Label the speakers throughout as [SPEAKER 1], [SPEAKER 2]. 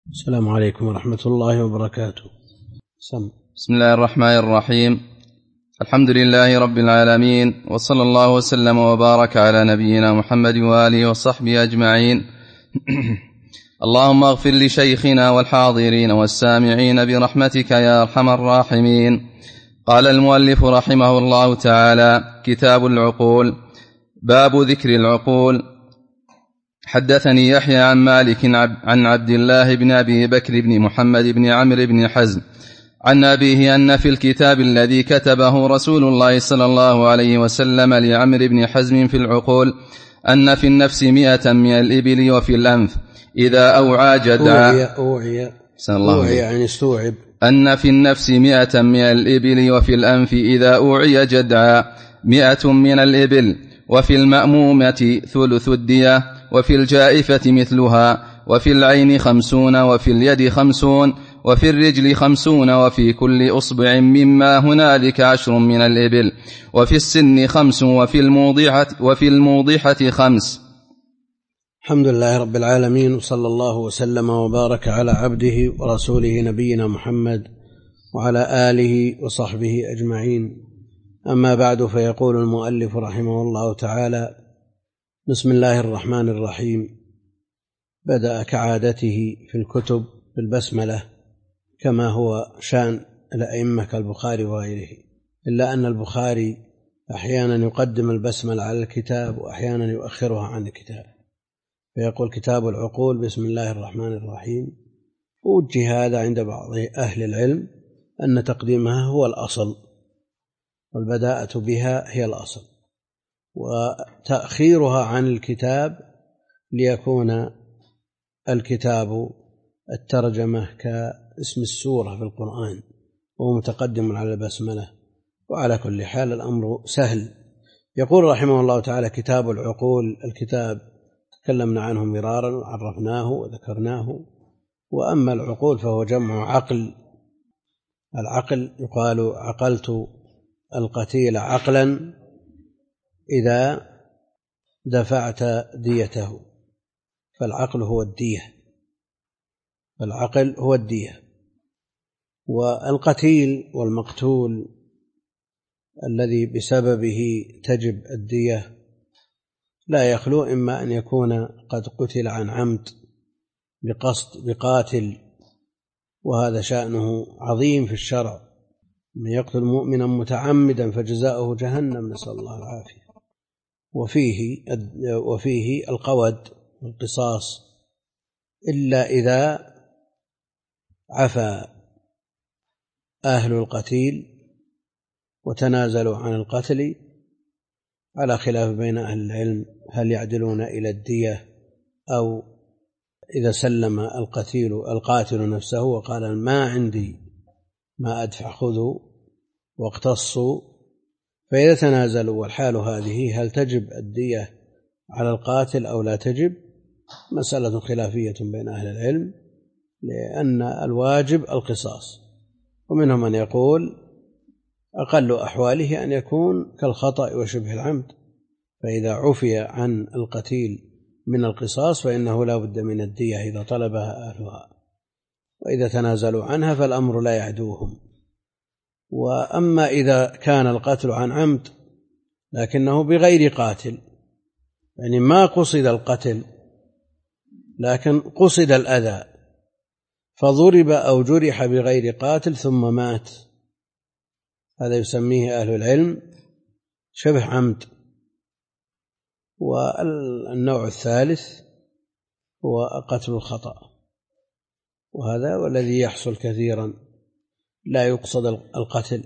[SPEAKER 1] السلام عليكم ورحمة الله وبركاته.
[SPEAKER 2] بسم الله الرحمن الرحيم. الحمد لله رب العالمين، وصلى الله وسلم وبارك على نبينا محمد وآله وصحبه أجمعين. اللهم اغفر لشيخنا والحاضرين والسامعين برحمتك يا أرحم الراحمين. قال المؤلف رحمه الله تعالى: كتاب العقول. باب ذكر العقول. حدثني يحيى عن مالك عن عبد الله بن أبي بكر بن محمد بن عمرو بن حزم عن أبيه أن في الكتاب الذي كتبه رسول الله صلى الله عليه وسلم لعمرو بن حزم في العقول أن في النفس 100 من الإبل وفي الأنف إذا أوعى جدعا.
[SPEAKER 1] أوعي يعني استوعب.
[SPEAKER 2] أن في النفس 100 من الإبل وفي الأنف إذا أوعي جدعا 100 من الإبل، وفي المأمومة ثلث الدية، وفي الجائفة مثلها، وفي العين 50، وفي اليد 50، وفي الرجل 50، وفي كل أصبع مما هنالك 10 من الإبل، وفي السن 5، وفي الموضحة 5.
[SPEAKER 1] الحمد لله رب العالمين، وصلى الله وسلم وبارك على عبده ورسوله نبينا محمد وعلى آله وصحبه أجمعين. أما بعد، فيقول المؤلف رحمه الله تعالى: بسم الله الرحمن الرحيم. بدأ كعادته في الكتب بالبسملة كما هو شأن الأئمة كالبخاري وغيره، إلا أن البخاري أحيانا يقدم البسملة على الكتاب وأحيانا يؤخرها عن الكتاب، فيقول كتاب العقول بسم الله الرحمن الرحيم. وجه هذا عند بعض أهل العلم أن تقديمها هو الأصل، والبداءة بها هي الأصل، وتأخيرها عن الكتاب ليكون الكتاب الترجمة كاسم السورة في القرآن وهو متقدم على البسملة. وعلى كل حال الأمر سهل. يقول رحمه الله تعالى: كتاب العقول. الكتاب تكلمنا عنه مرارا وعرفناه وذكرناه. وأما العقول فهو جمع عقل. العقل يقال عقلت القتيل عقلا إذا دفعت ديته، فالعقل هو الدية، فالعقل هو الدية. والقتيل والمقتول الذي بسببه تجب الدية لا يخلو إما أن يكون قد قتل عن عمد بقصد بقاتل، وهذا شأنه عظيم في الشرع: من يقتل مؤمنا متعمدا فجزاؤه جهنم، نسأل الله العافية. وفيه القود والقصاص، إلا إذا عفى أهل القتيل وتنازلوا عن القتل، على خلاف بين أهل العلم هل يعدلون إلى الدية أو إذا سلم القاتل نفسه وقال ما عندي ما أدفع خذوا واقتصوا، فإذا تنازلوا والحال هذه هل تجب الدية على القاتل أو لا تجب؟ مسألة خلافية بين أهل العلم، لأن الواجب القصاص. ومنهم من يقول أقل أحواله أن يكون كالخطأ وشبه العمد، فإذا عفي عن القتيل من القصاص فإنه لا بد من الدية إذا طلبها أهلها، وإذا تنازلوا عنها فالأمر لا يعدوهم. وأما إذا كان القتل عن عمد لكنه بغير قاتل، يعني ما قصد القتل لكن قصد الأذى، فضرب أو جرح بغير قاتل ثم مات، هذا يسميه أهل العلم شبه عمد. والنوع الثالث هو قتل الخطأ، وهذا والذي يحصل كثيرا، لا يقصد القتل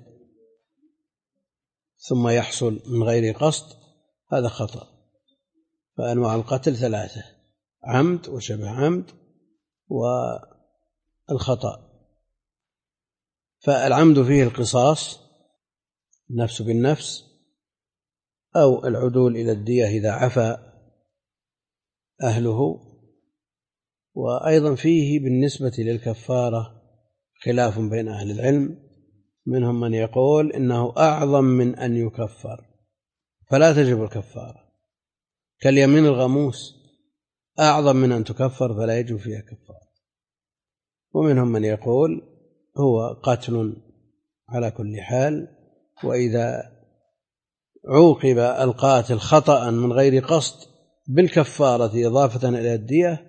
[SPEAKER 1] ثم يحصل من غير قصد، هذا خطأ. فأنواع القتل 3: عمد وشبه عمد والخطأ. فالعمد فيه القصاص، النفس بالنفس، أو العدول إلى الدية إذا عفى أهله. وأيضا فيه بالنسبة للكفارة خلاف بين أهل العلم، منهم من يقول إنه أعظم من أن يكفر فلا تجب الكفارة، كاليمين الغموس أعظم من أن تكفر فلا يجب فيها كفارة. ومنهم من يقول هو قتل على كل حال، وإذا عوقب القاتل خطأ من غير قصد بالكفارة إضافة إلى الدية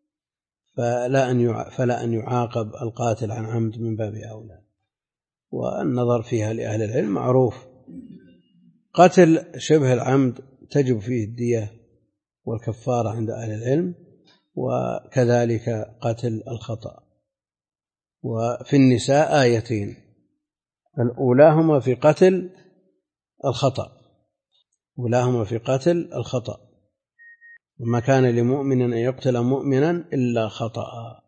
[SPEAKER 1] فلا أن يعاقب القاتل عن عمد من باب أولى. والنظر فيها لأهل العلم معروف، قتل شبه العمد تجب فيه الدية والكفارة عند أهل العلم، وكذلك قتل الخطأ. وفي النساء آيتين، الأولاهما في قتل الخطأ، وما كان لمؤمن أن يقتل مؤمنا إلا خطأ،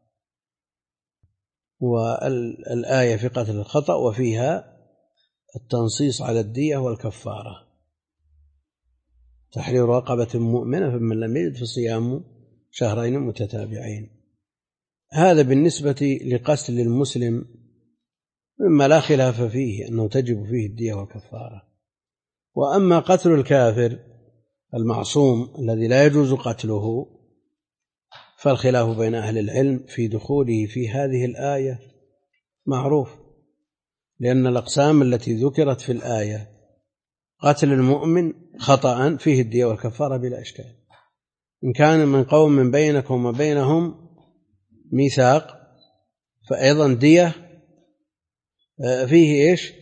[SPEAKER 1] والآية في قتل الخطأ وفيها التنصيص على الدية والكفارة، تحرير رقبة مؤمنة فمن لم يجد فصيام شهرين متتابعين. هذا بالنسبة لقتل المسلم مما لا خلاف فيه أنه تجب فيه الدية والكفارة. وأما قتل الكافر المعصوم الذي لا يجوز قتله فالخلاف بين أهل العلم في دخوله في هذه الآية معروف، لأن الأقسام التي ذكرت في الآية قتل المؤمن خطأ فيه الدية والكفارة بلا إشكال. إن كان من قوم بينكم وبينهم ميثاق فأيضا دية فيه إيش؟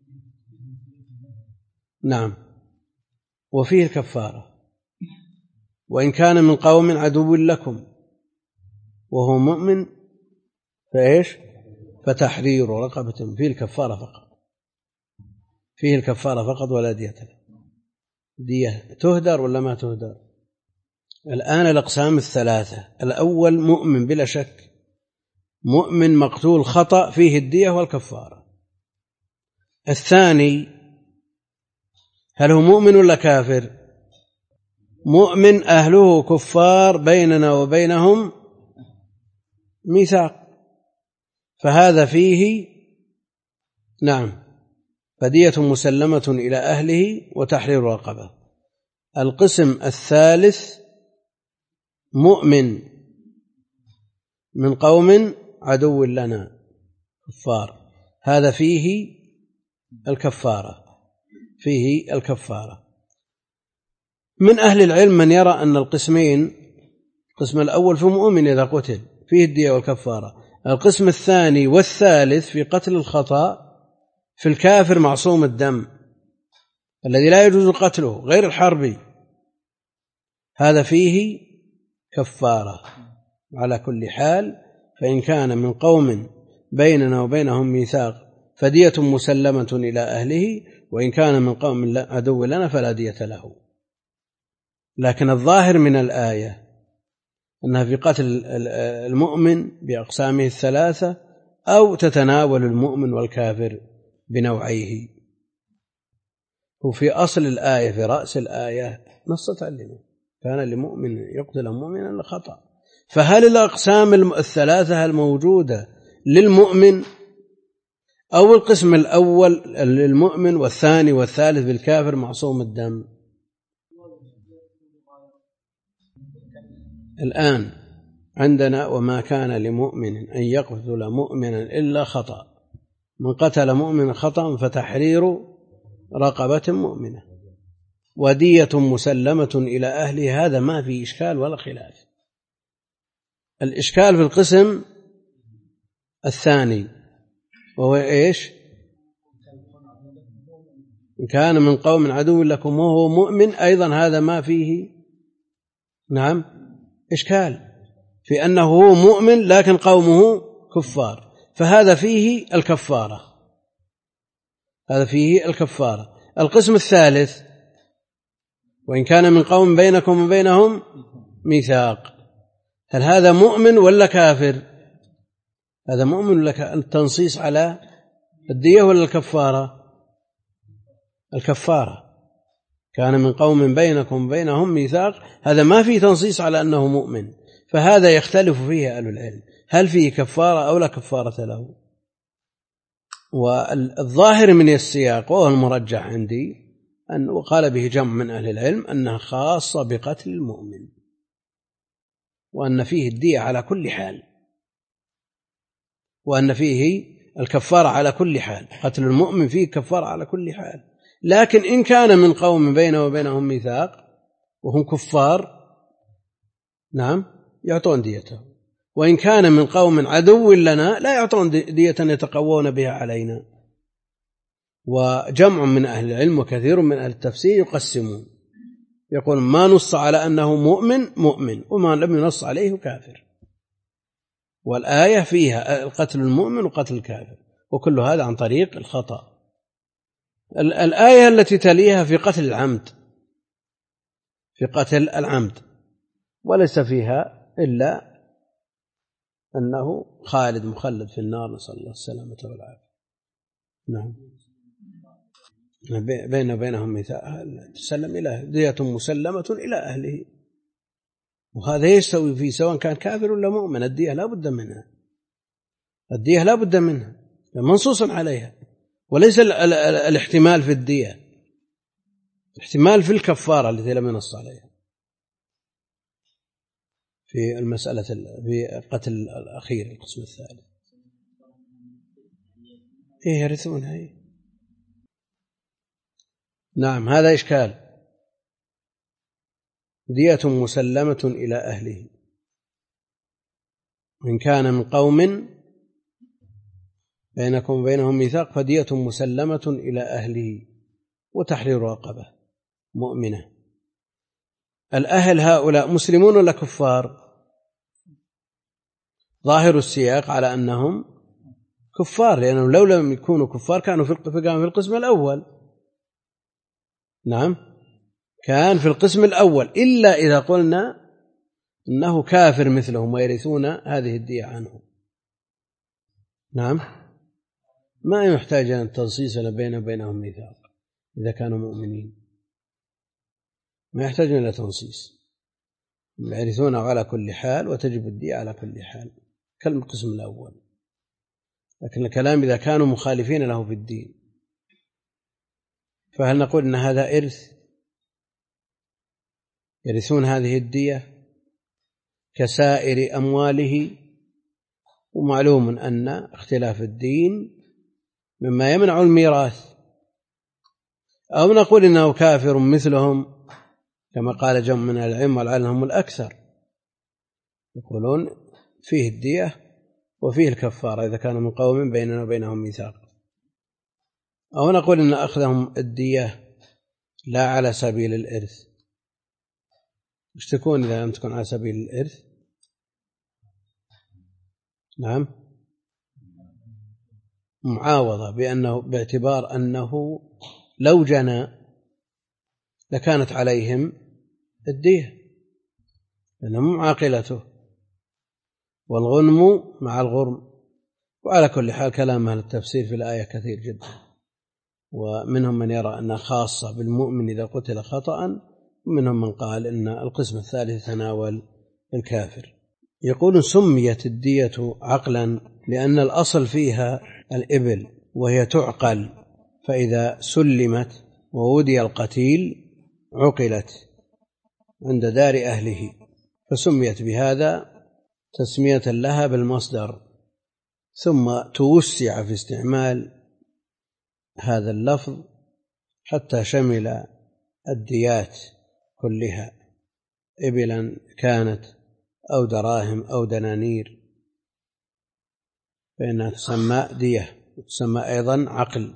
[SPEAKER 1] نعم، وفيه الكفارة. وإن كان من قوم عدو لكم وهو مؤمن فإيش؟ فتحرير رقبة، فيه الكفارة فقط ولا دية له. دية تهدر ولا ما تهدر؟ الآن الأقسام الثلاثة، الأول مؤمن بلا شك، مؤمن مقتول خطأ فيه الدية والكفارة. الثاني هل هو مؤمن ولا كافر؟ مؤمن أهله كفار بيننا وبينهم ميثاق، فهذا فيه نعم فدية مسلمة إلى أهله وتحرير رقبة. القسم الثالث مؤمن من قوم عدو لنا كفار، هذا فيه الكفارة. من أهل العلم من يرى أن القسمين، القسم الأول في مؤمن إذا قتل فيه الدية والكفارة، القسم الثاني والثالث في قتل الخطأ في الكافر معصوم الدم الذي لا يجوز قتله غير الحربي، هذا فيه كفارة على كل حال. فإن كان من قوم بيننا وبينهم ميثاق فدية مسلمة إلى أهله، وإن كان من قوم عدو لنا فلا دية له. لكن الظاهر من الآية أنها في قتل المؤمن بأقسامه الثلاثة، أو تتناول المؤمن والكافر بنوعيه. وفي أصل الآية في رأس الآية نصت عليه كان لمؤمن يقتل مؤمنا لخطأ. فهل الأقسام الثلاثة الموجودة للمؤمن، أو القسم الأول للمؤمن والثاني والثالث بالكافر معصوم الدم؟ الآن عندنا وما كان لمؤمن أن يقتل مؤمنا إلا خطأ، من قتل مؤمنا خطأ فتحرير رقبة مؤمنة ودية مسلمة إلى أهله، هذا ما في إشكال ولا خلاف. الإشكال في القسم الثاني وهو إيش؟ إن كان من قوم عدو لكم وهو مؤمن، أيضا هذا ما فيه نعم إشكال في أنه هو مؤمن لكن قومه كفار، فهذا فيه الكفارة. القسم الثالث وإن كان من قوم بينكم وبينهم ميثاق، هل هذا مؤمن ولا كافر؟ هذا مؤمن ولا التنصيص على الدية ولا الكفارة؟ كان من قوم بينكم وبينهم ميثاق، هذا ما فيه تنصيص على أنه مؤمن، فهذا يختلف فيه أهل العلم، هل فيه كفارة أو لا كفارة له؟ والظاهر من السياق وهو المرجح عندي أن وقال به جمع من أهل العلم أنها خاصة بقتل المؤمن، وأن فيه الدية على كل حال. وأن فيه الكفارة على كل حال، قتل المؤمن فيه كفارة على كل حال. لكن إن كان من قوم بينه وبينهم ميثاق وهم كفار نعم يعطون ديته، وإن كان من قوم عدو لنا لا يعطون دية يتقوون بها علينا. وجمع من أهل العلم وكثير من أهل التفسير يقسمون، يقول ما نص على أنه مؤمن وما لم ينص عليه كافر، والآية فيها قتل المؤمن وقتل الكافر، وكل هذا عن طريق الخطأ. الآية التي تليها في قتل العمد، في قتل العمد، وليس فيها إلا أنه خالد مخلد في النار، نسأل الله السلامة والعافية. نعم بينه وبينهم ميثاق تسلم إلى دية مسلمة إلى أهله، وهذا يستوي فيه سواء كان كافر ولا مؤمن، الدية لا بد منها، الدية لا بد منها منصوص عليها، وليس الاحتمال في الدية، الاحتمال في الكفارة التي لم ينص عليها في المسألة في قتل الأخير القسم الثالث. إيه يرثونها إيه؟ نعم هذا إشكال. دية مسلمة إلى أهله، إن كان من قوم بينكم وبينهم ميثاق فدية مسلمة إلى أهله وتحرير رقبة مؤمنة. الأهل هؤلاء مسلمون ولا كفار؟ ظاهر السياق على أنهم كفار، لأنهم لو لم يكونوا كفار كانوا في القسم الأول. نعم كان في القسم الأول، إلا إذا قلنا إنه كافر مثلهم ويرثون هذه الدية عنه. نعم ما يحتاج أن تنصيص بينه وبينهم ميثاق، إذا كانوا مؤمنين ما يحتاجون إلى تنصيص، يرثونه على كل حال وتجب الدية على كل حال كالقسم الأول. لكن الكلام إذا كانوا مخالفين له في الدين، فهل نقول أن هذا إرث يرثون هذه الدية كسائر أمواله؟ ومعلوم أن اختلاف الدين مما يمنع الميراث. أو نقول إنه كافر مثلهم كما قال جمع من العلم والعلم هم الأكثر، يقولون فيه الدية وفيه الكفارة إذا كان من قوم بيننا وبينهم ميثاق. أو نقول إن أخذهم الدية لا على سبيل الإرث. وش تكون إذا لم تكن على سبيل الإرث؟ نعم معاوضة، بأنه باعتبار أنه لو جنى لكانت عليهم الدية لأنهم عاقلته، والغنم مع الغرم. وعلى كل حال كلام أهل التفسير في الآية كثير جدا، ومنهم من يرى أنها خاصة بالمؤمن إذا قتل خطأ، ومنهم من قال إن القسم الثالث تناول الكافر. يقول سميت الدية عقلا لأن الأصل فيها الإبل وهي تعقل، فإذا سلمت وودي القتيل عقلت عند دار أهله، فسميت بهذا تسمية لها بالمصدر، ثم توسع في استعمال هذا اللفظ حتى شمل الديات كلها، إبلا كانت أو دراهم أو دنانير، فإنها تسمى دية وتسمى أيضا عقل.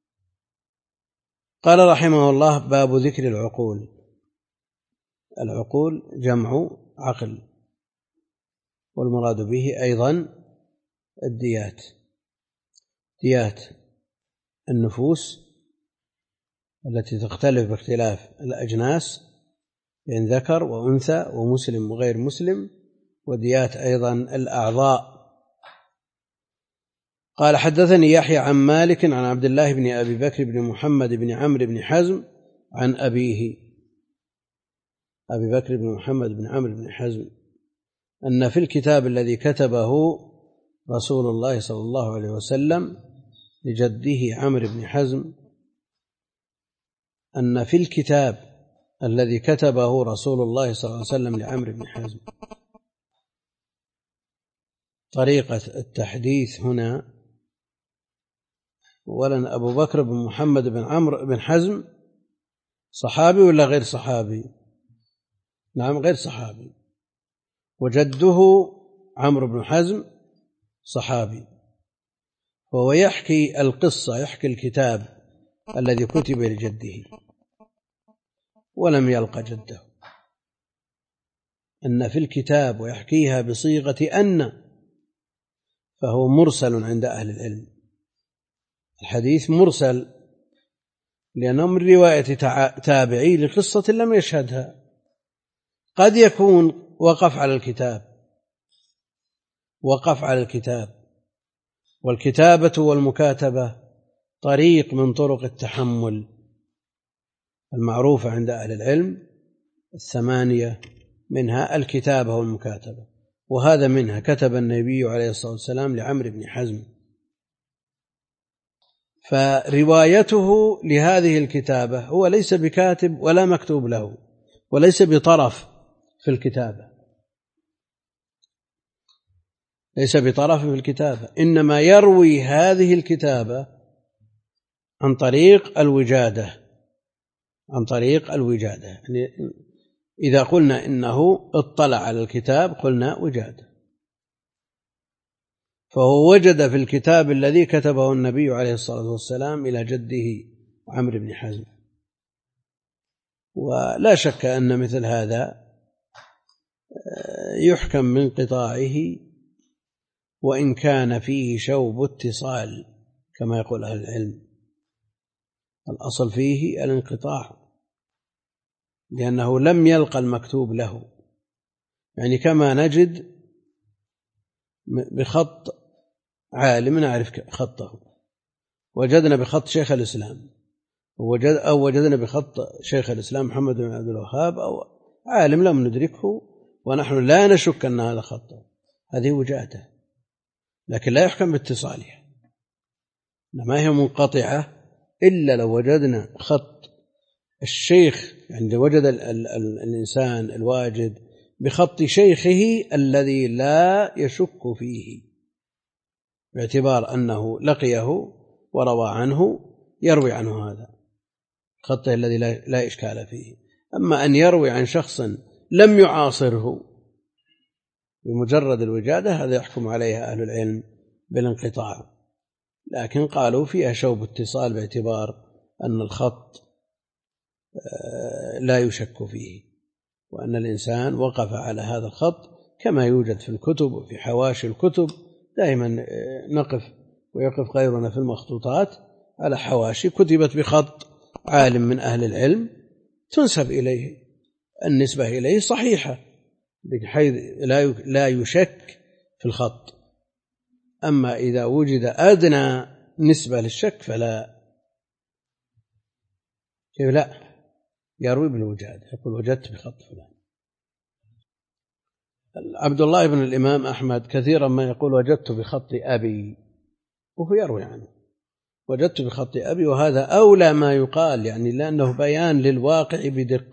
[SPEAKER 1] قال رحمه الله باب ذكر العقول. العقول جمع عقل، والمراد به أيضا الديات، ديات النفوس التي تختلف باختلاف الأجناس بين ذكر وأنثى ومسلم وغير مسلم، وديات أيضا الأعضاء. قال حدثني يحيى عن مالك عن عبد الله بن أبي بكر بن محمد بن عمرو بن حزم عن أبيه أبي بكر بن محمد بن عمرو بن حزم أن في الكتاب الذي كتبه رسول الله صلى الله عليه وسلم لجده عمرو بن حزم، أن في الكتاب الذي كتبه رسول الله صلى الله عليه وسلم لعمرو بن حزم، طريقة التحديث هنا أولا أبو بكر بن محمد بن عمرو بن حزم صحابي ولا غير صحابي؟ نعم غير صحابي. وجده عمرو بن حزم صحابي، وهو يحكي القصة، يحكي الكتاب الذي كتب لجده ولم يلق جده، أن في الكتاب ويحكيها بصيغة أن، فهو مرسل عند أهل العلم. الحديث مرسل لأنه من رواية تابعي لقصة لم يشهدها. قد يكون وقف على الكتاب، والكتابة والمكاتبة طريق من طرق التحمل المعروفة عند أهل العلم 8، منها الكتابة والمكاتبة، وهذا منها. كتب النبي عليه الصلاة والسلام لعمرو بن حزم، فروايته لهذه الكتابة هو ليس بكاتب ولا مكتوب له، وليس بطرف في الكتابة، ليس بطرف في الكتابة، إنما يروي هذه الكتابة عن طريق الوجادة، يعني إذا قلنا إنه اطلع على الكتاب قلنا وجادة، فهو وجد في الكتاب الذي كتبه النبي عليه الصلاة والسلام إلى جده عمرو بن حزم. ولا شك أن مثل هذا يحكم من قطاعه وإن كان فيه شوب اتصال كما يقول أهل العلم، الأصل فيه الانقطاع لأنه لم يلقى المكتوب له. يعني كما نجد بخط عالم نعرف خطه، وجدنا بخط شيخ الإسلام، أو وجدنا بخط شيخ الإسلام محمد بن عبد الوهاب أو عالم لم ندركه ونحن لا نشك أن هذا خطه، هذه وجاته، لكن لا يحكم باتصالها، ما هي منقطعة إلا لو وجدنا خط الشيخ، يعني وجد الإنسان الواجد بخط شيخه الذي لا يشك فيه، باعتبار أنه لقيه وروى عنه يروي عنه هذا خطه الذي لا إشكال فيه. أما أن يروي عن شخص لم يعاصره بمجرد الوجادة هذا يحكم عليها أهل العلم بالانقطاع، لكن قالوا فيها شوب اتصال باعتبار أن الخط لا يشك فيه، وأن الإنسان وقف على هذا الخط كما يوجد في الكتب وفي حواشي الكتب. دائما نقف ويقف غيرنا في المخطوطات على حواشي كتبت بخط عالم من أهل العلم تنسب إليه، النسبة إليه صحيحة بحيث لا يشك في الخط. أما إذا وجد أدنى نسبة للشك فلا، لا يروي بالوجاد، يقول وجدت بخط فلان. عبد الله بن الإمام أحمد كثيرا ما يقول وجدت بخط أبي، وهو يروي عنه وجدت بخط أبي، وهذا أولى ما يقال، يعني لأنه بيان للواقع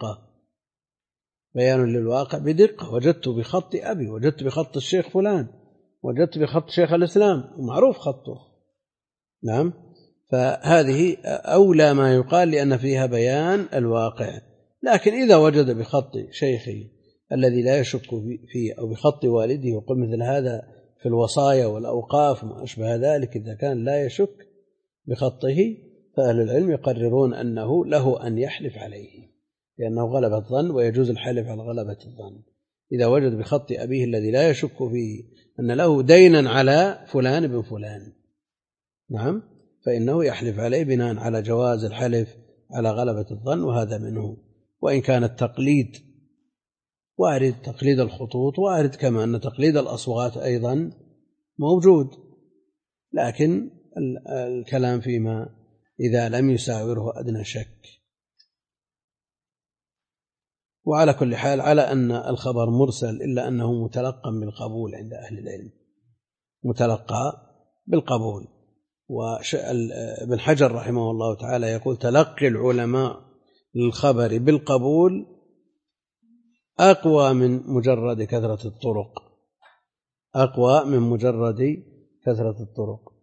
[SPEAKER 1] بدقة، وجدت بخط أبي، وجدت بخط الشيخ فلان، وجدت بخط شيخ الإسلام ومعروف خطه. نعم، فهذه أولى ما يقال لأن فيها بيان الواقع. لكن إذا وجد بخط شيخه الذي لا يشك فيه أو بخط والده، وقل مثل هذا في الوصايا والأوقاف وما أشبه ذلك، إذا كان لا يشك بخطه فأهل العلم يقررون أنه له أن يحلف عليه، لأنه غلبة الظن ويجوز الحلف على غلبة الظن. إذا وجد بخط أبيه الذي لا يشك فيه أن له دينا على فلان بن فلان، نعم، فإنه يحلف عليه بناء على جواز الحلف على غلبة الظن، وهذا منه. وإن كان التقليد وارد، تقليد الخطوط وارد، كما أن تقليد الأصوات أيضا موجود، لكن الكلام فيما إذا لم يساوره أدنى شك. وعلى كل حال على أن الخبر مرسل إلا أنه متلقى بالقبول عند أهل العلم، متلقى بالقبول. وابن حجر رحمه الله تعالى يقول تلقي العلماء للخبر بالقبول أقوى من مجرد كثرة الطرق، أقوى من مجرد كثرة الطرق.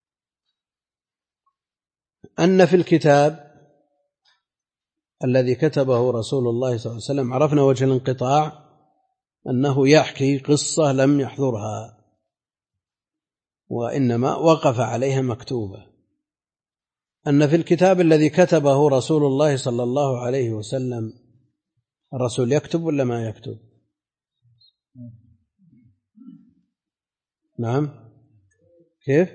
[SPEAKER 1] أن في الكتاب الذي كتبه رسول الله صلى الله عليه وسلم عرفنا وجه الانقطاع أنه يحكي قصة لم يحضرها وإنما وقف عليها مكتوبة. أن في الكتاب الذي كتبه رسول الله صلى الله عليه وسلم، الرسول يكتب ولا ما يكتب؟ نعم، كيف؟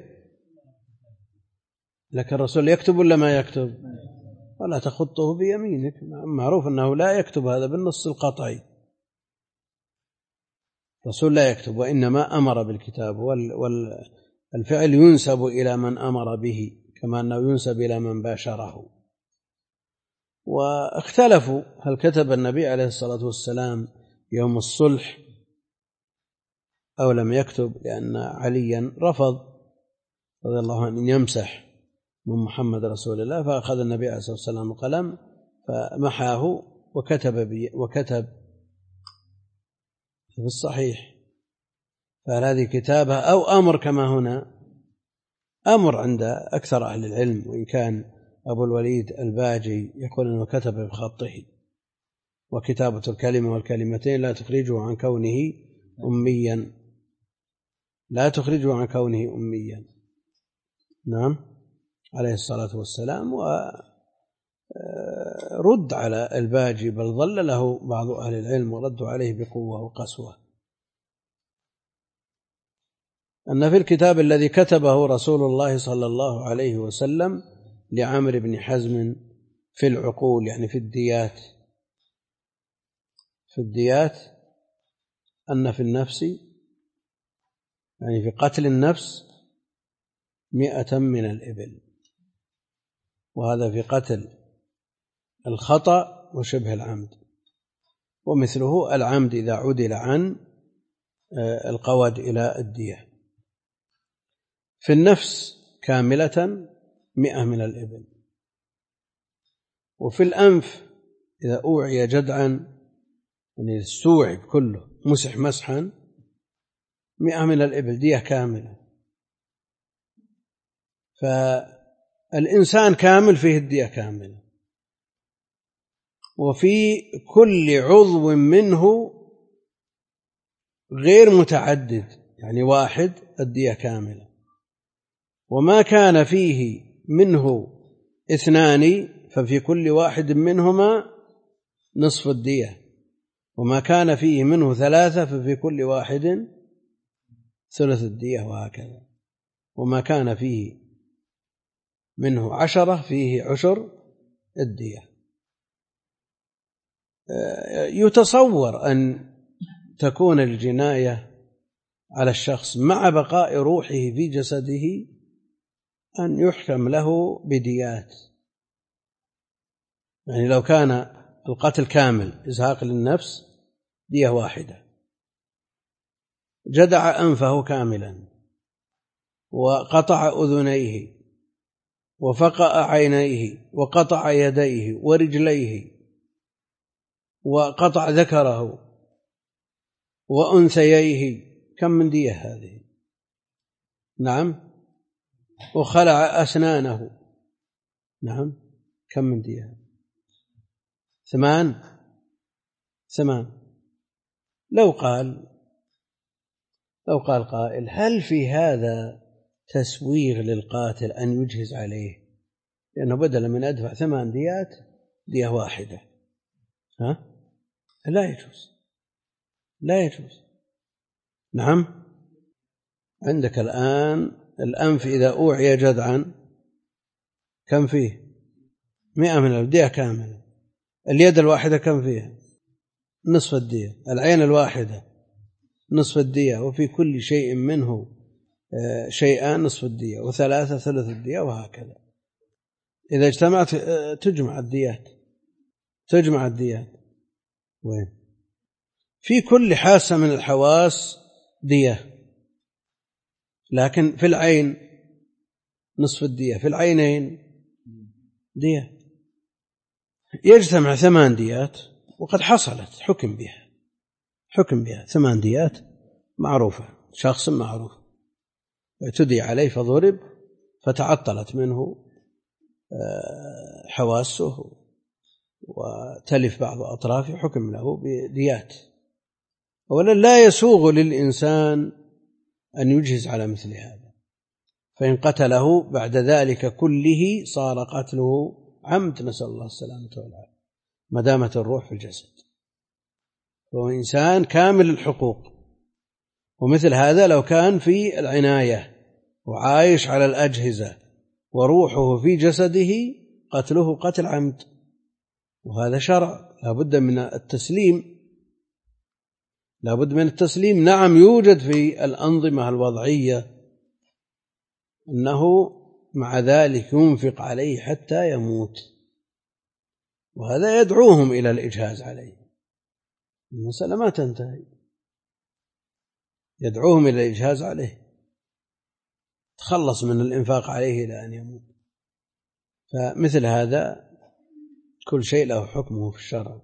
[SPEAKER 1] لكن الرسول يكتب ولا ما يكتب؟ ولا تخطه بيمينك، معروف أنه لا يكتب، هذا بالنص القطعي. الرسول لا يكتب، وإنما أمر بالكتاب، والفعل ينسب إلى من أمر به كما أنه ينسب إلى من باشره. واختلفوا هل كتب النبي عليه الصلاة والسلام يوم الصلح أو لم يكتب، لأن عليا رفض رضي الله عنه أن يمسح من محمد رسول الله، فأخذ النبي عليه الصلاة والسلام القلم فمحاه وكتب في الصحيح. فهل هذه كتابة أو أمر كما هنا؟ أمر عند أكثر أهل العلم، وإن كان أبو الوليد الباجي يقول أنه كتب بخطه، وكتابة الكلمة والكلمتين لا تخرجه عن كونه أميا، لا تخرجه عن كونه أميا. نعم عليه الصلاة والسلام. ورد على الباجي، بل ظل له بعض أهل العلم وردوا عليه بقوة وقسوة. أن في الكتاب الذي كتبه رسول الله صلى الله عليه وسلم لعمرو بن حزم في العقول، يعني في الديات، أن في النفس، يعني في قتل النفس 100 من الإبل، وهذا في قتل الخطأ وشبه العمد، ومثله العمد إذا عدل عن القود إلى الدية. في النفس كاملة 100 من الإبل. وفي الأنف إذا أوعي جدعا، يعني السوع كله مسح مسحا، 100 من الإبل، دية كاملة. فالإنسان كامل فيه الدية كاملة، وفي كل عضو منه غير متعدد، يعني واحد، الدية كاملة. وما كان فيه منه 2 ففي كل واحد منهما نصف الدية، وما كان فيه منه 3 ففي كل واحد ثلث الدية، وهكذا. وما كان فيه منه 10 فيه عشر الدية. يتصور أن تكون الجناية على الشخص مع بقاء روحه في جسده أن يحكم له بديات. يعني لو كان القتل كامل، إزهاق للنفس، دية واحدة. جدع أنفه كاملا، وقطع أذنيه، وفقأ عينيه، وقطع يديه ورجليه، وقطع ذكره وأنثييه، كم من دية هذه؟ نعم. وخلع أسنانه، نعم، كم من دية؟ 8. لو قال قائل هل في هذا تسويغ للقاتل أن يجهز عليه، لأنه بدل من أدفع 8 ديات دية واحدة؟ لا يجوز. نعم. عندك الآن الأنف إذا أوعي جدعا كم فيه؟ 100 من الدية كاملة. اليد الواحدة كم فيها؟ نصف الدية. العين الواحدة نصف الدية، وفي كل شيء منه شيئان نصف الدية، و3 ثلث الدية، وهكذا. إذا اجتمعت تجمع الديات. وين؟ في كل حاسة من الحواس دية، لكن في العين نصف الدية، في العينين دية. يجتمع 8 ديات، وقد حصلت حكم بها 8 ديات معروفة. شخص معروف اعتدي عليه فضرب فتعطلت منه حواسه وتلف بعض أطرافه، حكم له بديات. أولا لا يسوغ للإنسان أن يجهز على مثل هذا، فإن قتله بعد ذلك كله صار قتله عمد، نسأل الله السلامة والعافية، ما دامت الروح في الجسد، فهو إنسان كامل الحقوق. ومثل هذا لو كان في العناية وعايش على الأجهزة وروحه في جسده قتله قتل عمد، وهذا شرع لا بد من التسليم، لا بد من التسليم. نعم يوجد في الأنظمة الوضعية أنه مع ذلك ينفق عليه حتى يموت، وهذا يدعوهم إلى الإجهاز عليه، المسألة ما تنتهي، يدعوهم إلى الإجهاز عليه، تخلص من الإنفاق عليه إلى أن يموت. فمثل هذا كل شيء له حكمه في الشرع.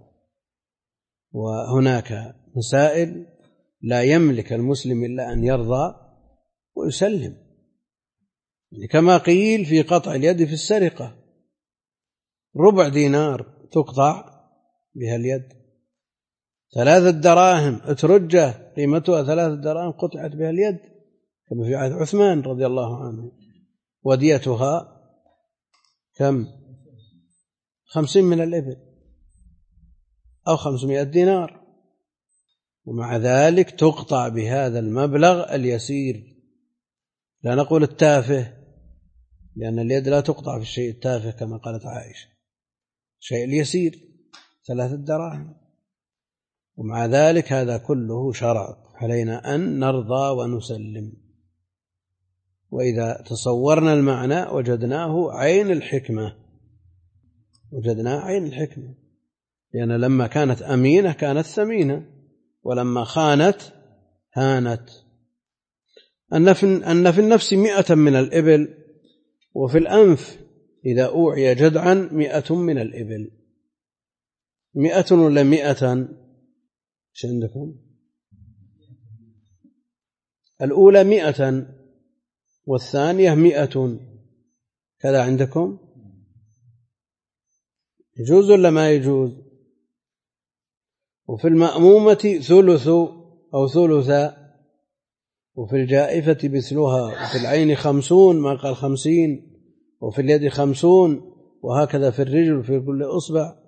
[SPEAKER 1] وهناك مسائل لا يملك المسلم إلا أن يرضى ويسلم، كما قيل في قطع اليد في السرقة، 1/4 دينار تقطع بها اليد، 3 دراهم اترجة قيمتها 3 دراهم قطعت بها اليد، كما في عهد عثمان رضي الله عنه، وديتها كم؟ 50 من الإبل أو 500 دينار، ومع ذلك تقطع بهذا المبلغ اليسير، لا نقول التافه، لأن اليد لا تقطع في الشيء التافه كما قالت عائشة، شيء اليسير 3 دراهم، ومع ذلك هذا كله شرع، علينا أن نرضى ونسلم. وإذا تصورنا المعنى وجدناه عين الحكمة، وجدناه عين الحكمة، لأن لما كانت أمينة كانت ثمينة، ولما خانت هانت. أن في النفس 100 من الإبل، وفي الأنف إذا أوعي جدعا 100 من الإبل. 100 ولا 100؟ إيش عندكم؟ الأولى 100 والثانية 100 كذا عندكم؟ يجوز ولا ما يجوز؟ وفي المأمومة 1/3 أو 1/3، وفي الجائفة مثلها، وفي العين 50 ما قال 50، وفي اليد 50، وهكذا في الرجل في كل إصبع.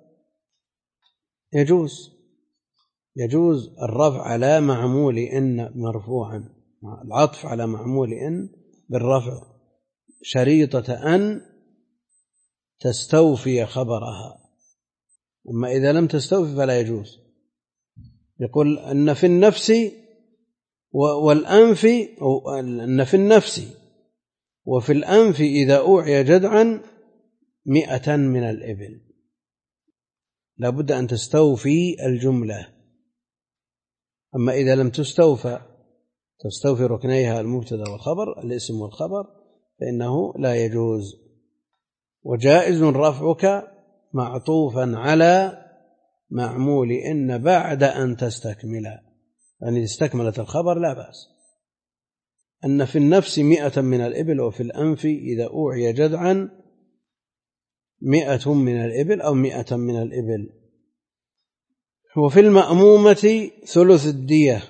[SPEAKER 1] يجوز الرفع على معمول إن مرفوعا، العطف على معمول إن بالرفع، شريطة أن تستوفي خبرها، أما إذا لم تستوفي فلا يجوز. يقول أن في النفس والأنف، أو أن في النفس وفي الأنف إذا أوعي جدعا 100 من الإبل، لا بد أن تستوفي الجملة. أما إذا لم تستوفي ركنيها المبتدا والخبر، الاسم والخبر، فإنه لا يجوز. وجائز رفعك معطوفا على معمول إن بعد أن تستكمل، يعني إذا استكملت الخبر لا بأس. أن في النفس 100 من الإبل، وفي الأنف إذا أوعي جدعا 100 من الإبل أو 100 من الإبل. وفي المأمومة 1/3 الدية.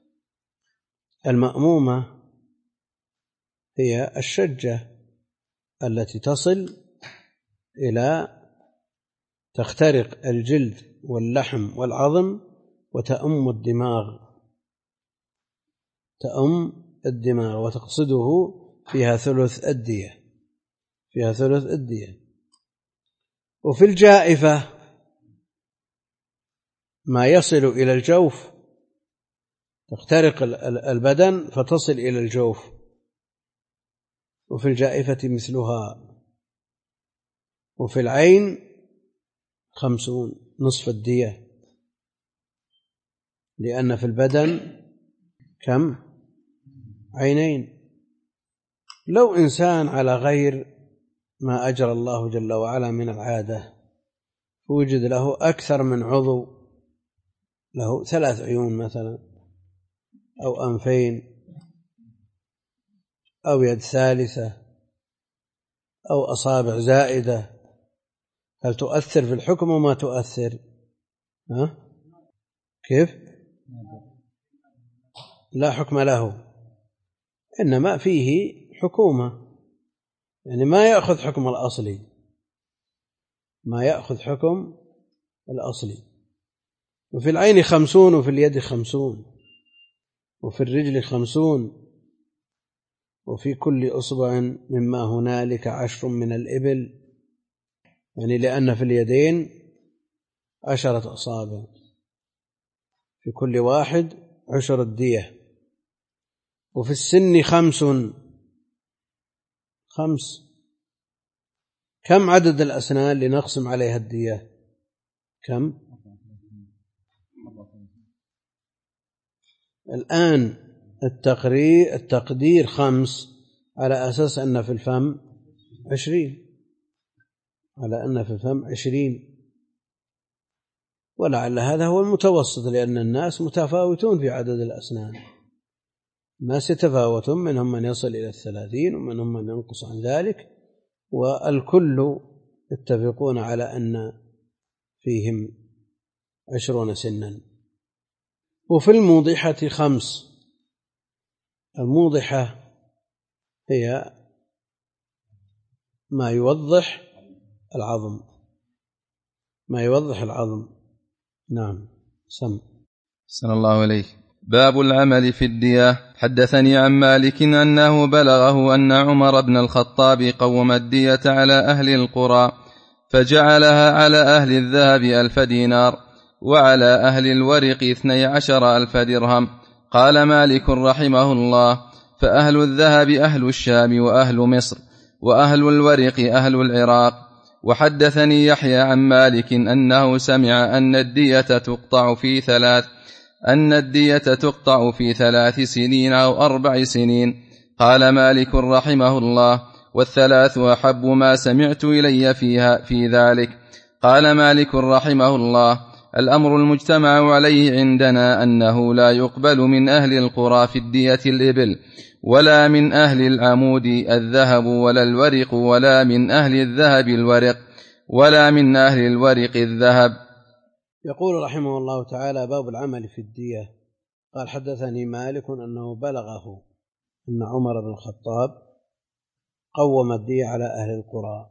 [SPEAKER 1] المأمومة هي الشجة التي تصل إلى تخترق الجلد واللحم والعظم وتأم الدماغ وتقصده، فيها 1/3 الدية. وفي الجائفة ما يصل إلى الجوف، تخترق البدن فتصل إلى الجوف، وفي الجائفة مثلها. وفي العين 50 نصف الدية، لأن في البدن كم؟ عينين. لو إنسان على غير ما أجرى الله جل وعلا من العادة، وجد له أكثر من عضو، له 3 عيون مثلا أو أنفين أو يد ثالثة أو أصابع زائدة، هل تؤثر في الحكم وما تؤثر؟ كيف؟ لا حكم له، إنما فيه حكومة، يعني ما يأخذ حكم الأصلي، ما يأخذ حكم الأصلي. وفي العين 50 وفي اليد 50 وفي الرجل 50 وفي كل أصبع مما هنالك 10 من الإبل، يعني لأن في اليدين 10 أصابع، في كل واحد 10 الدية. وفي السن 5. كم عدد الأسنان لنقسم عليها الدية؟ كم؟ الآن التقدير 5 على أساس أن في الفم 20، على أن في الفم 20، ولعل هذا هو المتوسط، لأن الناس متفاوتون في عدد الأسنان، الناس يتفاوتون، منهم من يصل إلى 30 ومنهم من ينقص عن ذلك، والكل يتفقون على أن فيهم 20 سنا. وفي الموضحة 5. الموضحة هي ما يوضح العظم، ما يوضح العظم. نعم.
[SPEAKER 2] صلى الله عليه. باب العمل في الدية. حدثني عن مالك أنه بلغه أن عمر بن الخطاب قوم الدية على أهل القرى فجعلها على أهل الذهب 1000 دينار وعلى أهل الورق 12,000 درهم. قال مالك رحمه الله: فأهل الذهب أهل الشام وأهل مصر، وأهل الورق أهل العراق. وحدثني يحيى عن مالك أنه سمع أن الدية تقطع في 3 سنين أو 4 سنين. قال مالك رحمه الله: والثلاث أحب ما سمعت إلي في ذلك. قال مالك رحمه الله: الأمر المجتمع عليه عندنا أنه لا يقبل من أهل القرى في الدية الإبل، ولا من أهل العمود الذهب ولا الورق، ولا من أهل الذهب الورق، ولا من أهل الورق الذهب.
[SPEAKER 1] يقول رحمه الله تعالى: باب العمل في الدية. قال: حدثني مالك أنه بلغه أن عمر بن الخطاب قوم الدية على أهل القرى.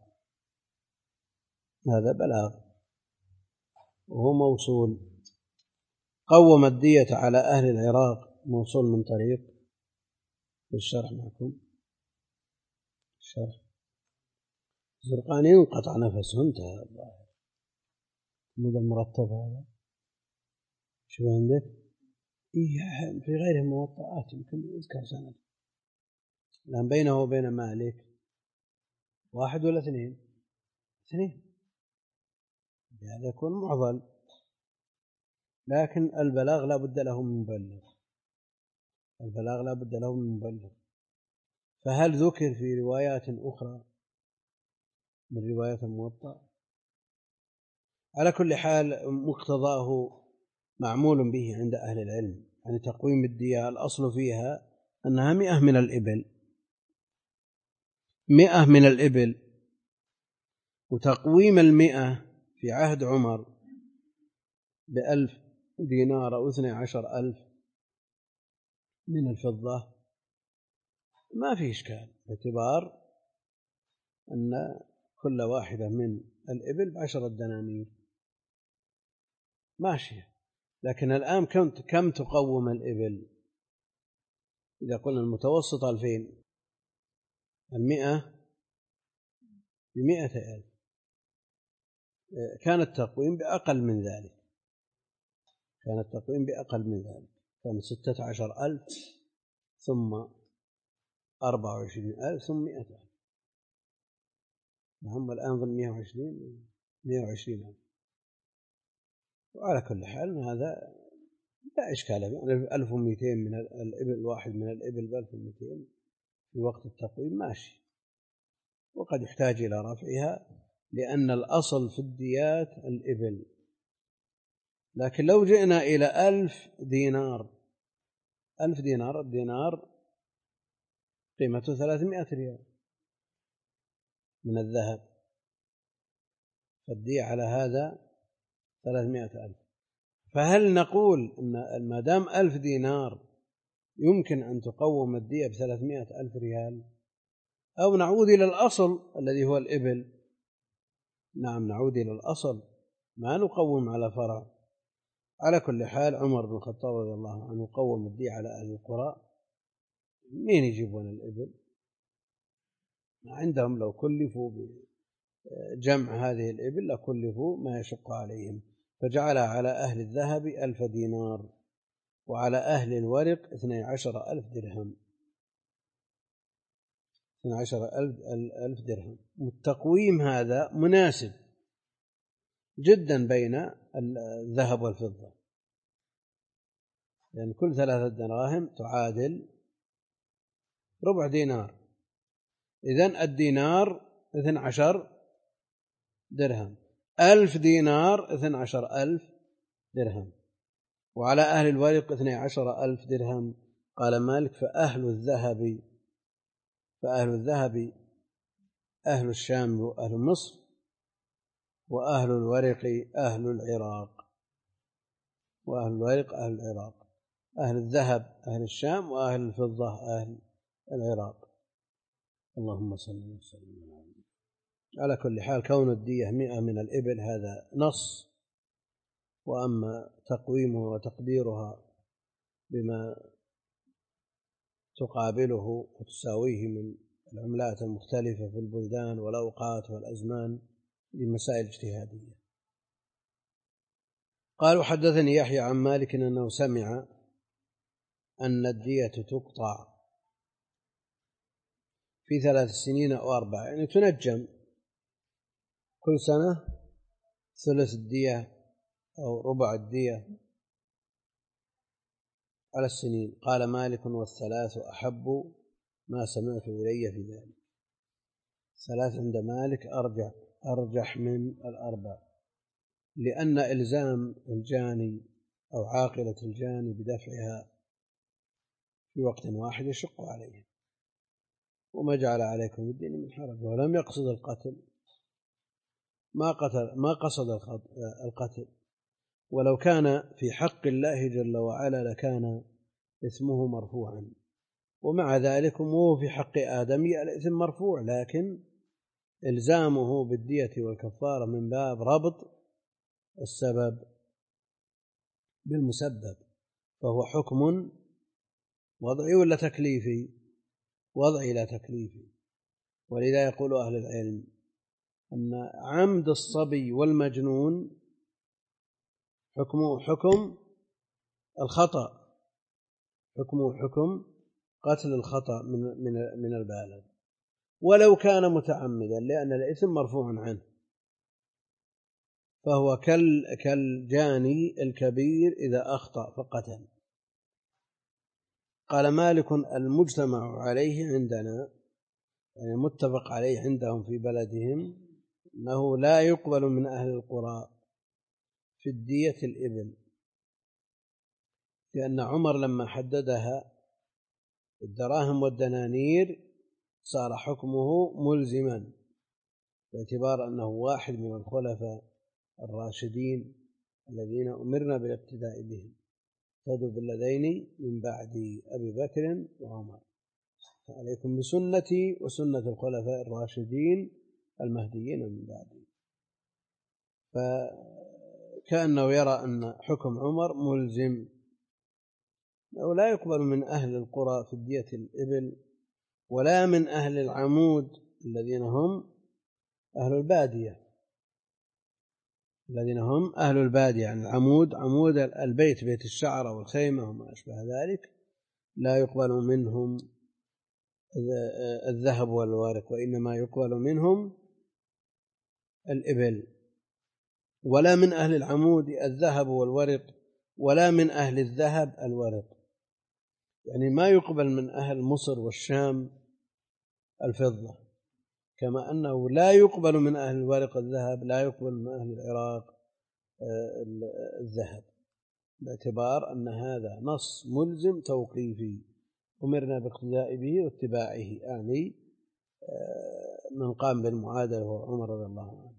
[SPEAKER 1] هذا بلاغ وهو موصول. قوم الدية على أهل العراق موصول من طريق الشرح معكم. الشرح زرقاني انقطع نفسه، انتهى مدى المرتب هذا. شو عندك؟ في غيره موطئات يمكن يذكر سند، لأن بينه وبين مالك 1 ولا 2؟ 2، هذا يكون معضل. لكن البلاغ لا بد له من مبلغ، البلاغ لا بد له من مبلغ. فهل ذكر في روايات أخرى من رواية الموطأ؟ على كل حال مقتضاه معمول به عند أهل العلم. يعني تقويم الدية الأصل فيها أنها 100 من الإبل، 100 من الإبل. وتقويم 100 في عهد عمر ب1000 دينار أو 12,000 من الفضة ما في إشكال، باعتبار أن كل واحدة من الإبل ب10 دنانير ماشية. لكن الآن كم تقوم الإبل؟ إذا قلنا المتوسط 2000، 100 ب100,000. كان التقويم بأقل من ذلك، كان التقويم بأقل من ذلك، كان 16,000 ثم 24,000 ثم 100,000. نعم. والآن ظل 120,000. وعلى كل حال هذا لا إشكال فيه. 1200 من الإبل، الواحد من الإبل ب1200 في وقت التقويم ماشي، وقد يحتاج إلى رفعها لأن الأصل في الديات الإبل. لكن لو جئنا إلى 1000 دينار، 1000 دينار، الدينار قيمته 300 ريال من الذهب، فالدية على هذا 300,000. فهل نقول إن ما دام 1000 دينار يمكن أن تقوم الدية ب300,000 ريال، أو نعود إلى الأصل الذي هو الإبل؟ نعم، نعود إلى الأصل، ما نقوم على فرع. على كل حال عمر بن الخطاب رضي الله عنه قوم الدية على أهل القرى. مين يجيبون الإبل؟ عندهم لو كلفوا بجمع هذه الإبل لكلفوا ما يشق عليهم، فجعل على أهل الذهب 1000 دينار، وعلى أهل الورق 12,000 درهم. 12,000 درهم. والتقويم هذا مناسب جدا بين الذهب والفضة، لأن كل 3 دراهم تعادل ربع دينار. إذن الدينار 12 درهم، 1000 دينار 12,000 درهم، وعلى أهل الورق 12,000 درهم. قال مالك: فأهل الذهب أهل الشام وأهل مصر، وأهل الورق أهل العراق. أهل الذهب أهل الشام، وأهل الفضة أهل العراق. اللهم صل وسلم على النبي. على كل حال كون الدية 100 من الإبل هذا نص، وأما تقويمه وتقديرها بما تقابله وتساويه من العملات المختلفة في البلدان والأوقات والأزمان لمسائل اجتهادية. قالوا: حدثني يحيى عن مالك أنه سمع أن الدية تقطع في 3 سنين أو 4، يعني تنجم كل سنة ثلث الدية أو ربع الدية على السنين. قال مالك: والثلاث أحب ما سمعت إلي في ذلك. 3 عند مالك أرجح من 4، لأن إلزام الجاني أو عاقلة الجاني بدفعها في وقت واحد يشق عليه، وما جعل عليكم الدين من حرج، ولم يقصد القتل، ما قصد القتل. ولو كان في حق الله جل وعلا لكان اسمه مرفوعا، ومع ذلك وهو في حق آدمي الإثم مرفوع، لكن إلزامه بالدية والكفارة من باب ربط السبب بالمسبب، فهو حكم وضعي ولا تكليفي؟ وضعي لا تكليفي. ولذا يقول أهل العلم أن عمد الصبي والمجنون حكمه حكم الخطأ، حكمه حكم قتل الخطأ من البالغ، ولو كان متعمدا، لأن الإثم مرفوع عنه، فهو كالجاني الكبير إذا أخطأ فقتل. قال مالك: المجتمع عليه عندنا، يعني متفق عليه عندهم في بلدهم، أنه لا يقبل من أهل القرى في الدية الإبل، لأن عمر لما حددها الدراهم والدنانير صار حكمه ملزما، باعتبار أنه واحد من الخلفاء الراشدين الذين أمرنا بالاقتداء بهم، اقتدوا بالذين من بعد أبي بكر وعمر، فعليكم بسنتي وسنة الخلفاء الراشدين المهديين من بعدي. فكأنه يرى أن حكم عمر ملزم، أو لا يقبل من أهل القرى في الدية الإبل، ولا من أهل العمود الذين هم أهل البادية، يعني العمود عمود البيت، بيت الشعر والخيمة وما أشبه ذلك، لا يقبل منهم الذهب والورق، وإنما يقبل منهم الإبل. ولا من أهل العمود الذهب والورق، ولا من أهل الذهب الورق، يعني ما يقبل من أهل مصر والشام الفضة، كما أنه لا يقبل من أهل الورق الذهب، لا يقبل من أهل العراق الذهب، باعتبار أن هذا نص ملزم توقيفي، أمرنا باقتداء به واتباعه، يعني من قام بالمعادلة هو عمر رضي الله عنه.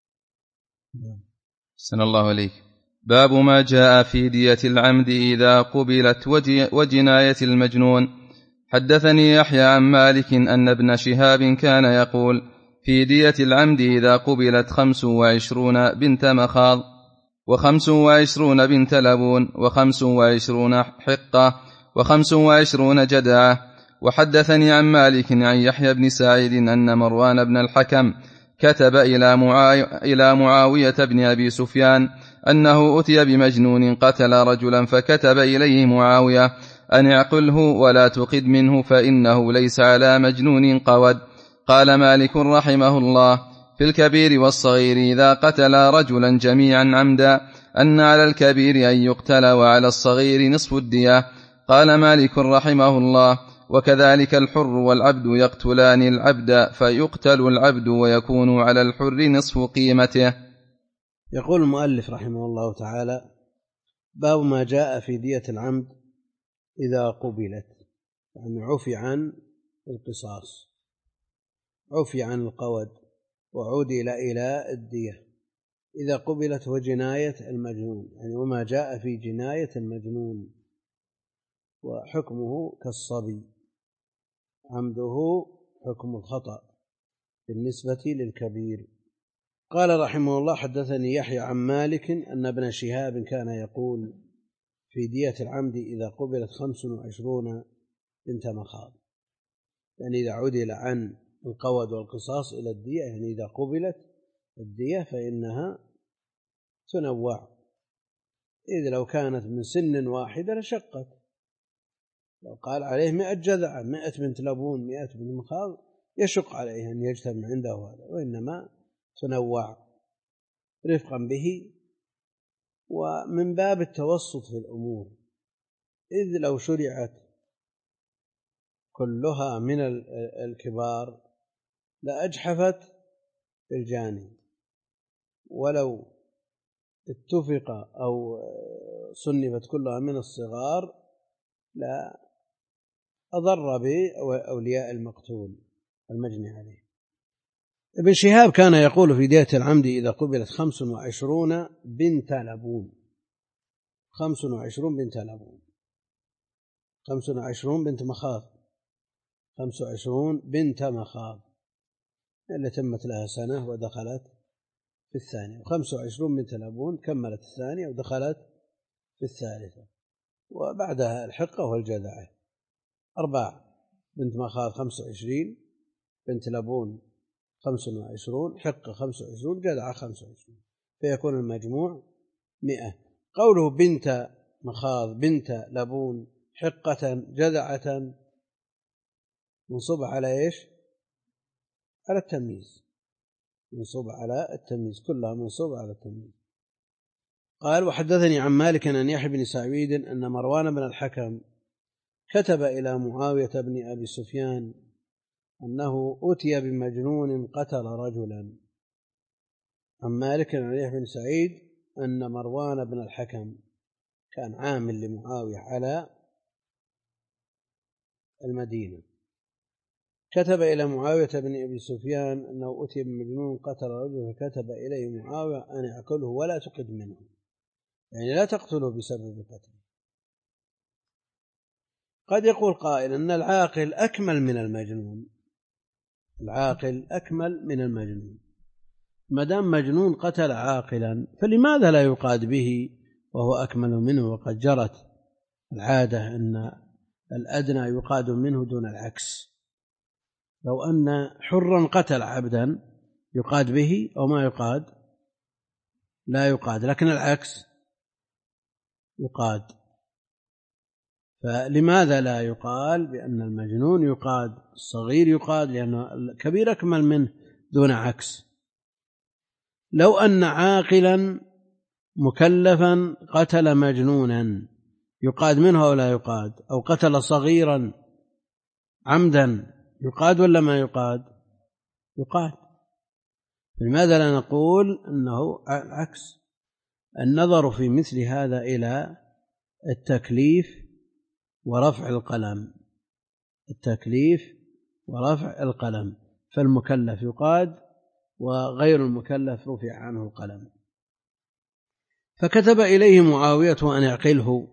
[SPEAKER 2] أحسن الله عليك. باب ما جاء في دية العمد إذا قبلت وجناية المجنون. حدثني يحيى عن مالك أن ابن شهاب كان يقول في دية العمد إذا قبلت 25 بنت مخاض 25 بنت لبون 25 حقة 25 جدعة. وحدثني عن مالك عن يحيى بن سعيد أن مروان بن الحكم كتب إلى معاوية بن أبي سفيان أنه أتي بمجنون قتل رجلا، فكتب إليه معاوية أن اعقله ولا تقد منه فإنه ليس على مجنون قود. قال مالك رحمه الله في الكبير والصغير إذا قتل رجلا جميعا عمدا أن على الكبير أن يقتل وعلى الصغير نصف الدية. قال مالك رحمه الله وكذلك الحر والعبد يقتلان العبد فيقتل العبد ويكون على الحر نصف قيمته.
[SPEAKER 1] يقول المؤلف رحمه الله تعالى باب ما جاء في دية العمد إذا قبلت، يعني عفي عن القصاص، عفي عن القود وعدل إلى الدية إذا قبلت وجناية المجنون، يعني وما جاء في جناية المجنون وحكمه كالصبي، عمده حكم الخطأ بالنسبة للكبير. قال رحمه الله حدثني يحيى عن مالك أن ابن شهاب كان يقول في دية العمد إذا قبلت 25 بنت مخاض، يعني إذا عدل عن القود والقصاص إلى الدية، يعني إذا قبلت الدية فإنها تنوع، إذ لو كانت من سن واحدة لشقت، لو قال عليه 100 جذعة 100 بنت لبون 100 بنت مخاض يشق عليه أن يجتمع عنده هذا، وإنما تنوع رفقا به ومن باب التوسط في الأمور، إذ لو شرعت كلها من الكبار لأجحفت الجاني، ولو اتفق أو صنفت كلها من الصغار لا أضر بأولياء المقتول المجني عليه. ابن شهاب كان يقول في دية العمد إذا قبلت 25 بنت لبون، 25 بنت لبون، 25 بنت مخاض، 25 بنت مخاض اللي تمت لها سنة ودخلت في الثانية، و25 بنت لبون كملت الثانية ودخلت في الثالثة، وبعدها الحقة والجذعة 4 بنت مخاض 25 بنت لبون 25 حقة 25 جذعة 25 فيكون المجموع 100. قوله بنت مخاض بنت لبون حقة جذعة منصوب على إيش؟ على التمييز، منصوب على التمييز، كلها منصوب على التمييز. قال وحدثني عن مالك أن يحيى بن سعيد أن مروان بن الحكم كتب إلى معاوية بن أبي سفيان أنه أتي بمجنون قتل رجلا. عن مالك عن يحيى بن سعيد أن مروان بن الحكم كان عامل لمعاوية على المدينة، كتب إلى معاوية بن أبي سفيان أنه أتي بمجنون قتل رجلا، فكتب إليه معاوية أن يأكله ولا تقد منه، يعني لا تقتله بسبب قتله. قد يقول قائل أن العاقل أكمل من المجنون، العاقل أكمل من المجنون، ما دام مجنون قتل عاقلا فلماذا لا يقاد به وهو أكمل منه؟ وقد جرت العادة أن الأدنى يقاد منه دون العكس، لو أن حرا قتل عبدا يقاد به أو ما يقاد؟ لا يقاد، لكن العكس يقاد. فلماذا لا يقال بأن المجنون يقاد، الصغير يقاد؟ لأن الكبير أكمل منه دون عكس. لو أن عاقلا مكلفا قتل مجنونا يقاد منه أو لا يقاد؟ أو قتل صغيرا عمدا يقاد ولا ما يقاد؟ يقاد. لماذا لا نقول أنه العكس؟ النظر في مثل هذا إلى التكليف ورفع القلم، التكليف ورفع القلم، فالمكلف يقاد وغير المكلف رفع عنه القلم. فكتب إليه معاوية أن اعقله،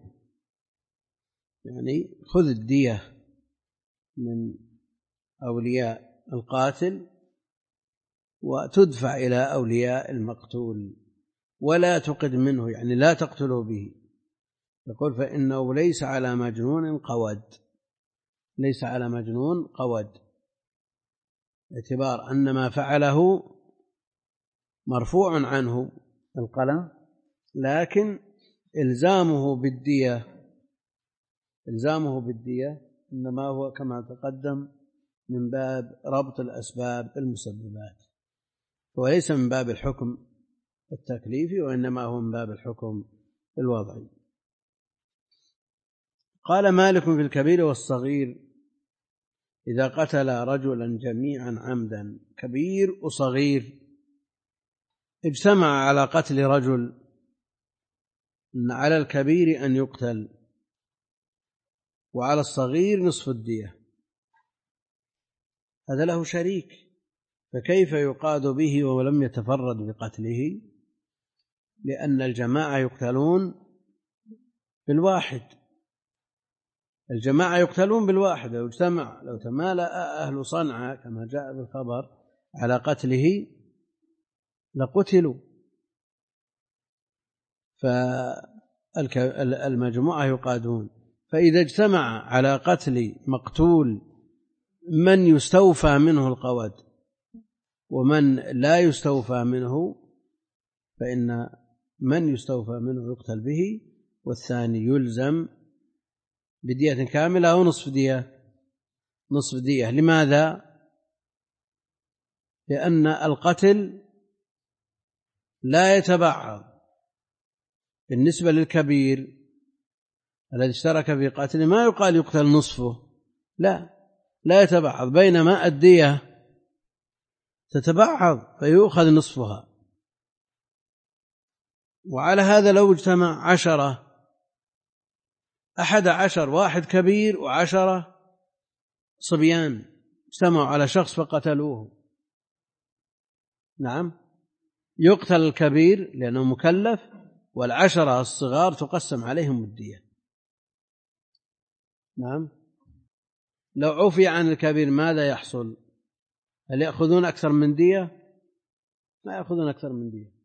[SPEAKER 1] يعني خذ الدية من أولياء القاتل وتدفع إلى أولياء المقتول ولا تقد منه، يعني لا تقتله به. يقول فإنه ليس على مجنون قود، ليس على مجنون قود، باعتبار أن ما فعله مرفوع عنه القلم، لكن إلزامه بالدية إنما هو كما تقدم من باب ربط الأسباب المسببات، وليس من باب الحكم التكليفي، وإنما هو من باب الحكم الوضعي. قال مالك في الكبير والصغير: إذا قتل رجلا جميعا عمدا، كبير وصغير اجتمع على قتل رجل، إن على الكبير أن يقتل وعلى الصغير نصف الدية. هذا له شريك، فكيف يقاد به ولم يتفرد بقتله؟ لأن الجماعة يقتلون بالواحد، الجماعة يقتلون بالواحد. لو تمالأ أهل صنعاء كما جاء بالخبر على قتله لقتلوا، فالمجموعة يقادون. فإذا اجتمع على قتل مقتول من يستوفى منه القود ومن لا يستوفى منه، فإن من يستوفى منه يقتل به، والثاني يلزم بدية كاملة أو نصف دية. لماذا؟ لأن القتل لا يتبعض. بالنسبة للكبير الذي اشترك في قتله ما يقال يقتل نصفه، لا يتبعض، بينما الدية تتبعض فيؤخذ نصفها. وعلى هذا لو اجتمع 11 واحد كبير و10 صبيان اجتمعوا على شخص فقتلوه، نعم يقتل الكبير لأنه مكلف، وال10 الصغار تقسم عليهم الدية. نعم. لو عفي عن الكبير ماذا يحصل؟ هل يأخذون أكثر من دية؟ لا يأخذون أكثر من دية،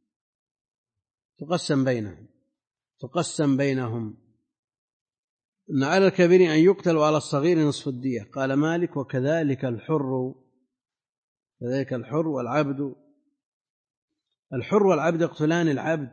[SPEAKER 1] تقسم بينهم إن على الكبير أن يقتل وعلى الصغير نصف الدية. قال مالك: وكذلك الحر والعبد. الحر والعبد يقتلان العبد،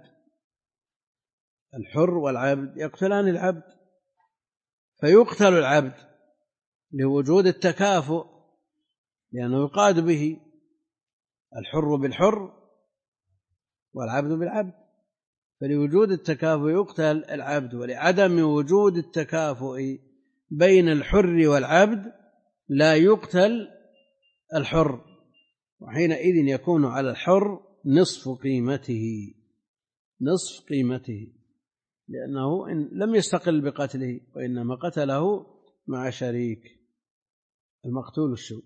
[SPEAKER 1] الحر والعبد يقتلان العبد، فيقتل العبد لوجود التكافؤ، لأنه يقاد به الحر بالحر والعبد بالعبد، فلوجود التكافؤ يقتل العبد، ولعدم وجود التكافؤ بين الحر والعبد لا يقتل الحر، وحينئذ يكون على الحر نصف قيمته، لأنه إن لم يستقل بقتله وإنما قتله مع شريك المقتول الشو،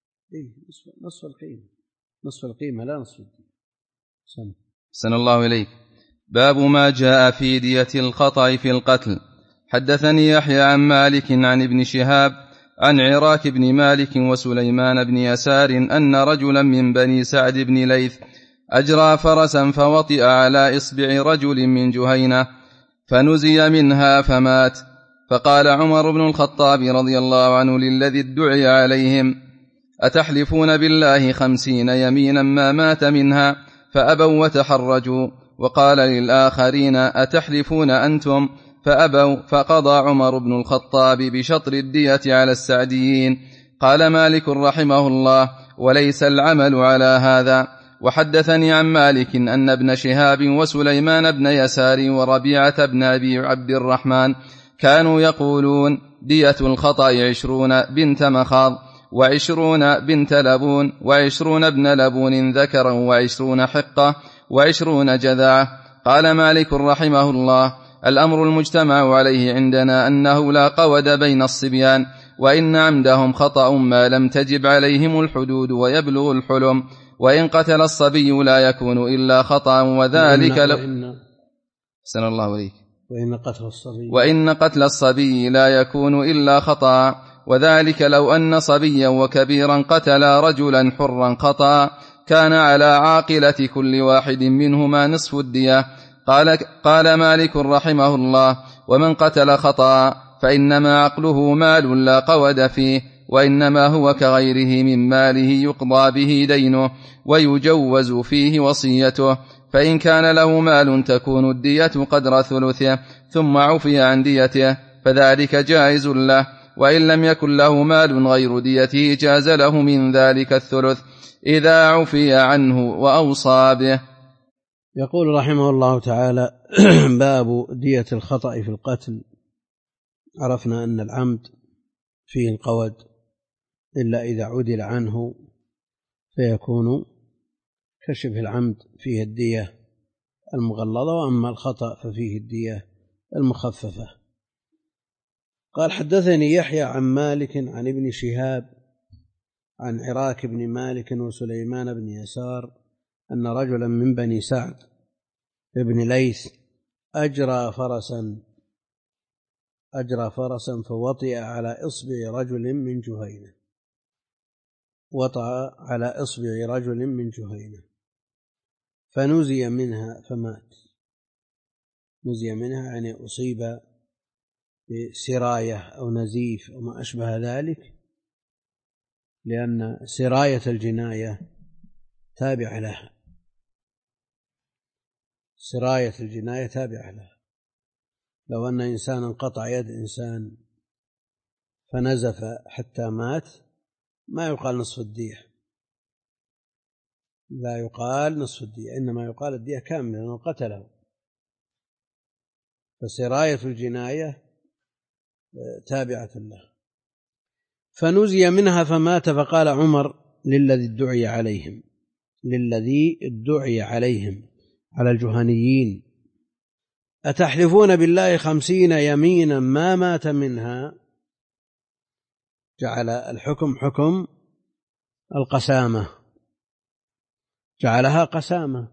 [SPEAKER 1] نصف القيمة لا نصف الدين.
[SPEAKER 2] سن الله إليك. باب ما جاء في دية الخطأ في القتل. حدثني يحيى عن مالك عن ابن شهاب عن عراك بن مالك وسليمان بن يسار أن رجلا من بني سعد بن ليث أجرى فرسا فوطئ على إصبع رجل من جهينة فنزي منها فمات. فقال عمر بن الخطاب رضي الله عنه للذي ادعي عليهم: أتحلفون بالله 50 يمينا ما مات منها؟ فأبوا وتحرجوا. وقال للآخرين: أتحلفون أنتم؟ فأبوا. فقضى عمر بن الخطاب بشطر الدية على السعديين. قال مالك رحمه الله: وليس العمل على هذا. وحدثني عن مالك أن ابن شهاب وسليمان بن يسار وربيعة بن أبي عبد الرحمن كانوا يقولون: دية الخطأ 20 بنت مخاض، 20 بنت لبون، 20 ابن لبون ذكرا، 20 حقة، 20 جذعة. قال مالك رحمه الله: الأمر المجتمع عليه عندنا أنه لا قود بين الصبيان، وإن عمدهم خطأ ما لم تجب عليهم الحدود ويبلغ الحلم. وإن قتل الصبي لا يكون إلا خطأ وذلك سن الله عليك. وإن قتل الصبي لا يكون إلا خطأ وذلك لو أن صبيا وكبيرا قتلا رجلا حرا خطأ كان على عاقلة كل واحد منهما نصف الدية. قال مالك رحمه الله: ومن قتل خطأ فإنما عقله مال لا قود فيه، وإنما هو كغيره من ماله يقضى به دينه ويجوز فيه وصيته. فإن كان له مال تكون الدية قدر ثلثه ثم عفي عن ديته فذلك جائز له، وإن لم يكن له مال غير ديته جاز له من ذلك الثلث إذا عفي عنه وأوصى به.
[SPEAKER 1] يقول رحمه الله تعالى: باب دية الخطأ في القتل. عرفنا أن العمد فيه القود إلا إذا عدل عنه فيكون كشبه العمد فيه الدية المغلظة، وأما الخطأ ففيه الدية المخففة. قال: حدثني يحيى عن مالك عن ابن شهاب عن عراك بن مالك وسليمان بن يسار أن رجلا من بني سعد ابن ليث أجرى فرسا فوطئ على إصبع رجل من جهينة فنزي منها فمات. نزي منها يعني أصيب بسراية أو نزيف أو ما أشبه ذلك، لأن سراية الجناية تابع لها. لو أن إنسانا قطع يد إنسان فنزف حتى مات ما يقال نصف الدية، لا يقال نصف الدية، إنما يقال الدية كاملة لأنه قتله. فسراية الجناية تابعة له. فنزي منها فمات. فقال عمر للذي ادعي عليهم على الجهنيين: أتحلفون بالله 50 يمينا ما مات منها؟ جعل الحكم حكم القسامة، جعلها قسامة.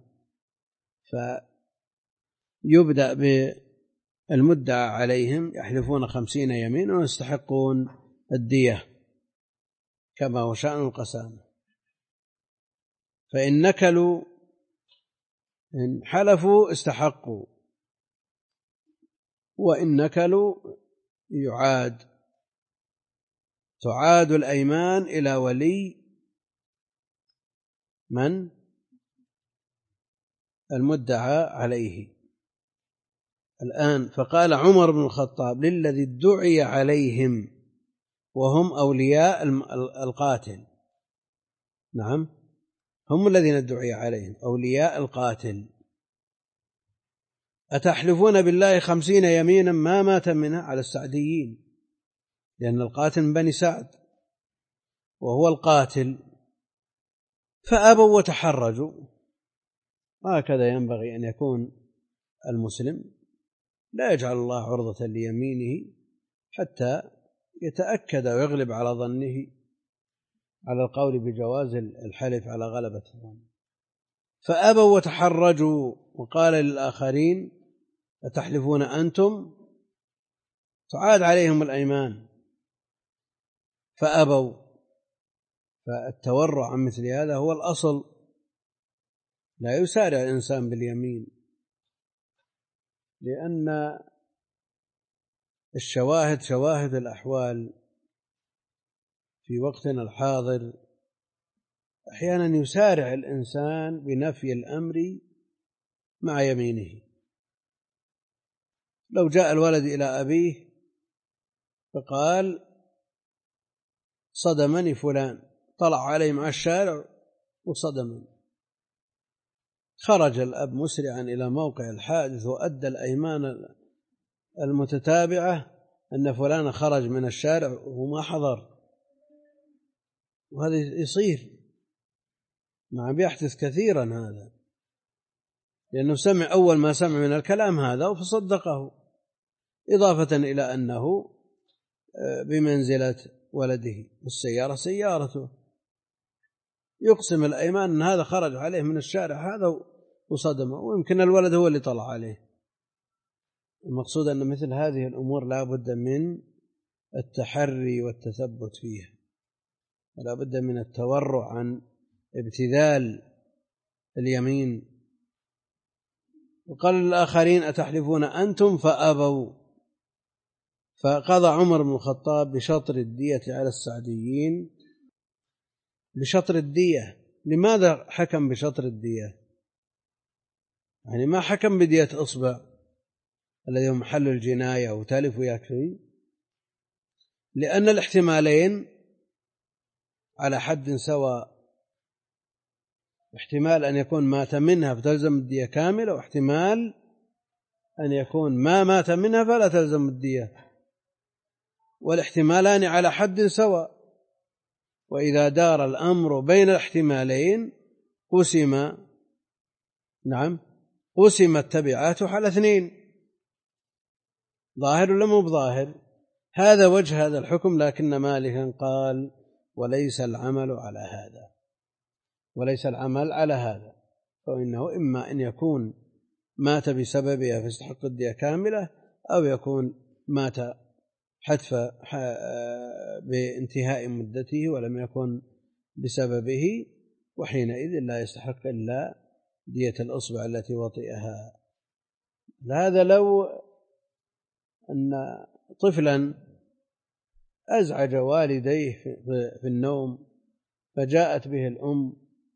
[SPEAKER 1] فيبدأ بالمدعى عليهم يحلفون 50 يمينا ويستحقون الدية كما هو شأن القسامة. فإن نكلوا إن حلفوا استحقوا، وإن نكلوا تعاد الأيمان إلى ولي من المدعى عليه. الآن فقال عمر بن الخطاب للذي ادعي عليهم وهم أولياء القاتل. نعم، هم الذين ادعي عليهم أولياء القاتل: أتحلفون بالله 50 يمينا ما مات منها؟ على السعديين، لأن القاتل من بني سعد وهو القاتل. فأبوا وتحرجوا. هكذا ينبغي أن يكون المسلم، لا يجعل الله عرضة ليمينه حتى يتأكد ويغلب على ظنه على القول بجواز الحلف على غلبة الظن. فأبوا وتحرجوا. وقال للآخرين: أتحلفون أنتم؟ تعاد عليهم الأيمان فأبوا. فالتورع عن مثل هذا هو الأصل، لا يسارع الإنسان باليمين، لأن شواهد الأحوال في وقتنا الحاضر أحيانا يسارع الإنسان بنفي الأمر مع يمينه. لو جاء الولد إلى أبيه فقال: صدمني فلان، طلع عليه مع الشارع وصدمني، خرج الأب مسرعا إلى موقع الحادث وأدى الأيمان المتتابعة أن فلان خرج من الشارع وما حضر. وهذا يصير بيحدث كثيرا هذا، لأنه سمع أول ما سمع من الكلام هذا فصدقه، إضافة إلى أنه بمنزلة ولده، والسيارة سيارته، يقسم الأيمان أن هذا خرج عليه من الشارع هذا وصدمه، ويمكن الولد هو اللي طلع عليه. المقصود أن مثل هذه الأمور لا بد من التحري والتثبت فيها، ولا بد من التورع عن ابتذال اليمين. وقال للآخرين أتحلفون أنتم فأبوا، فقضى عمر بن الخطاب بشطر الدية على السعديين، بشطر الدية. لماذا حكم بشطر الدية؟ يعني ما حكم بدية إصبع الذي هو محل الجناية وتلف ويكفي، لأن الاحتمالين على حد سواء، احتمال أن يكون مات منها فتلزم الدية كاملة، واحتمال أن يكون ما مات منها فلا تلزم الدية، والاحتمالان على حد سواء. وإذا دار الأمر بين الاحتمالين قسم التبعات على اثنين، ظاهر ولا مو بظاهر؟ هذا وجه هذا الحكم. لكن مالكا قال وليس العمل على هذا، وليس العمل على هذا، فإنه إما أن يكون مات بسببها فيستحق الدية كاملة، أو يكون مات حتف بانتهاء مدته ولم يكن بسببه، وحينئذ لا يستحق إلا دية الأصبع التي وطئها. هذا لو أن طفلا أزعج والديه في النوم فجاءت به الأم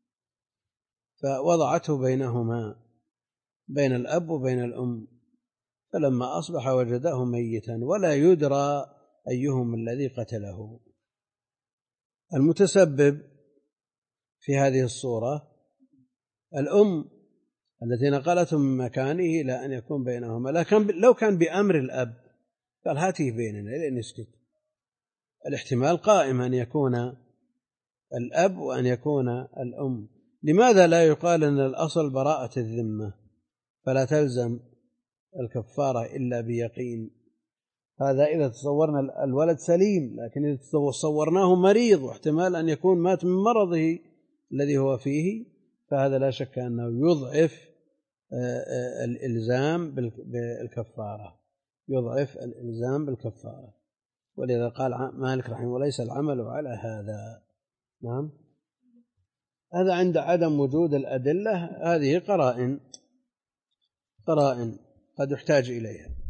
[SPEAKER 1] فوضعته بينهما، بين الأب وبين الأم، فلما أصبح وجده ميتا ولا يدرى أيهم الذي قتله. المتسبب في هذه الصورة الأم التي نقلته من مكانه إلى أن يكون بينهما، لكن لو كان بأمر الأب قال هاته بيننا لين نسكت، الاحتمال قائم أن يكون الأب وأن يكون الأم. لماذا لا يقال أن الأصل براءة الذمة فلا تلزم الكفارة إلا بيقين؟ هذا إذا تصورنا الولد سليم، لكن إذا تصورناه مريض واحتمال أن يكون مات من مرضه الذي هو فيه، فهذا لا شك أنه يضعف الإلزام بالكفارة، يضعف الإلزام بالكفارة. ولذا قال مالك رحمه الله وليس العمل على هذا. نعم، هذا عند عدم وجود الأدلة، هذه قرائن قد يحتاج إليها.